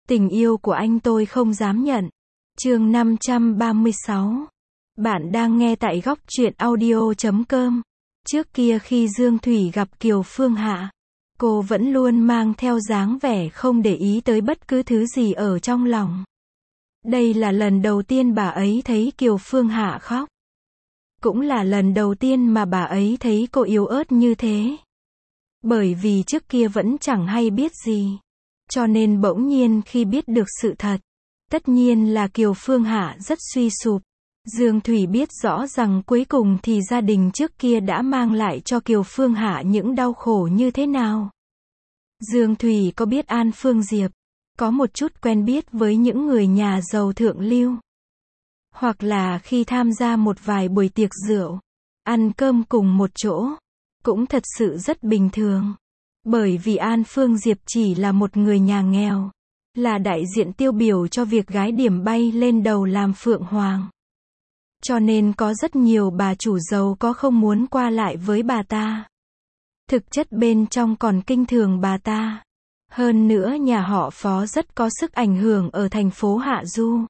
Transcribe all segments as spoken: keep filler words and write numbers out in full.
Tình yêu của anh tôi không dám nhận. Chương năm trăm ba mươi sáu. Bạn đang nghe tại góc truyện audio chấm com. Trước kia khi Dương Thủy gặp Kiều Phương Hạ, cô vẫn luôn mang theo dáng vẻ không để ý tới bất cứ thứ gì ở trong lòng. Đây là lần đầu tiên bà ấy thấy Kiều Phương Hạ khóc. Cũng là lần đầu tiên mà bà ấy thấy cô yếu ớt như thế. Bởi vì trước kia vẫn chẳng hay biết gì. Cho nên bỗng nhiên khi biết được sự thật, tất nhiên là Kiều Phương Hạ rất suy sụp. Dương Thủy biết rõ rằng cuối cùng thì gia đình trước kia đã mang lại cho Kiều Phương Hạ những đau khổ như thế nào. Dương Thủy có biết An Phương Diệp, có một chút quen biết với những người nhà giàu thượng lưu. Hoặc là khi tham gia một vài buổi tiệc rượu, ăn cơm cùng một chỗ, cũng thật sự rất bình thường. Bởi vì An Phương Diệp chỉ là một người nhà nghèo, là đại diện tiêu biểu cho việc gái điểm bay lên đầu làm phượng hoàng. Cho nên có rất nhiều bà chủ giàu có không muốn qua lại với bà ta. Thực chất bên trong còn kinh thường bà ta. Hơn nữa nhà họ Phó rất có sức ảnh hưởng ở thành phố Hạ Du.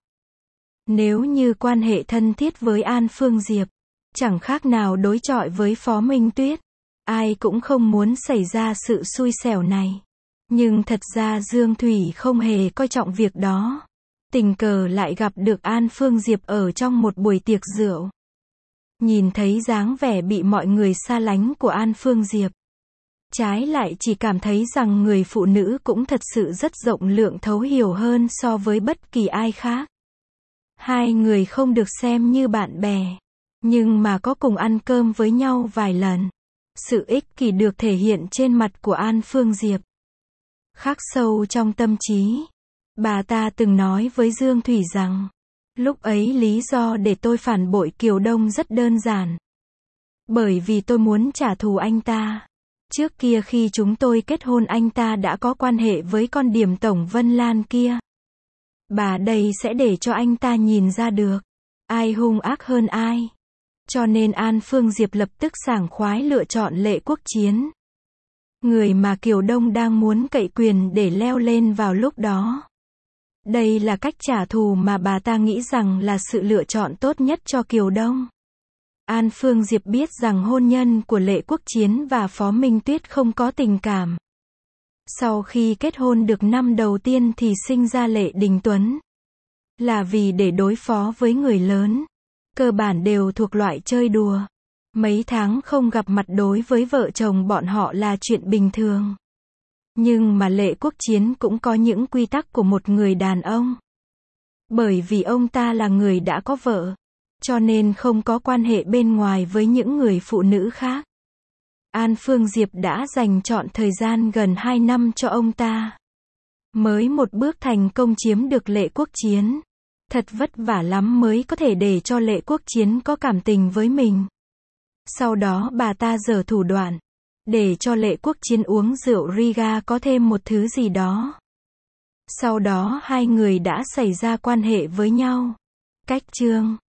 Nếu như quan hệ thân thiết với An Phương Diệp, chẳng khác nào đối chọi với Phó Minh Tuyết. Ai cũng không muốn xảy ra sự xui xẻo này. Nhưng thật ra Dương Thủy không hề coi trọng việc đó. Tình cờ lại gặp được An Phương Diệp ở trong một buổi tiệc rượu. Nhìn thấy dáng vẻ bị mọi người xa lánh của An Phương Diệp, trái lại chỉ cảm thấy rằng người phụ nữ cũng thật sự rất rộng lượng thấu hiểu hơn so với bất kỳ ai khác. Hai người không được xem như bạn bè, nhưng mà có cùng ăn cơm với nhau vài lần. Sự ích kỷ được thể hiện trên mặt của An Phương Diệp. Khắc sâu trong tâm trí. Bà ta từng nói với Dương Thủy rằng, lúc ấy lý do để tôi phản bội Kiều Đông rất đơn giản. Bởi vì tôi muốn trả thù anh ta. Trước kia khi chúng tôi kết hôn anh ta đã có quan hệ với con điểm tổng Vân Lan kia. Bà đây sẽ để cho anh ta nhìn ra được, ai hung ác hơn ai. Cho nên An Phương Diệp lập tức sảng khoái lựa chọn Lệ Quốc Chiến. Người mà Kiều Đông đang muốn cậy quyền để leo lên vào lúc đó. Đây là cách trả thù mà bà ta nghĩ rằng là sự lựa chọn tốt nhất cho Kiều Đông. An Phương Diệp biết rằng hôn nhân của Lệ Quốc Chiến và Phó Minh Tuyết không có tình cảm. Sau khi kết hôn được năm đầu tiên thì sinh ra Lệ Đình Tuấn. Là vì để đối phó với người lớn. Cơ bản đều thuộc loại chơi đùa. Mấy tháng không gặp mặt đối với vợ chồng bọn họ là chuyện bình thường. Nhưng mà Lệ Quốc Chiến cũng có những quy tắc của một người đàn ông. Bởi vì ông ta là người đã có vợ, cho nên không có quan hệ bên ngoài với những người phụ nữ khác. An Phương Diệp đã dành trọn thời gian gần hai năm cho ông ta. Mới một bước thành công chiếm được Lệ Quốc Chiến. Thật vất vả lắm mới có thể để cho Lệ Quốc Chiến có cảm tình với mình. Sau đó bà ta giở thủ đoạn, để cho Lệ Quốc Chiến uống rượu Riga có thêm một thứ gì đó. Sau đó hai người đã xảy ra quan hệ với nhau. Cách chương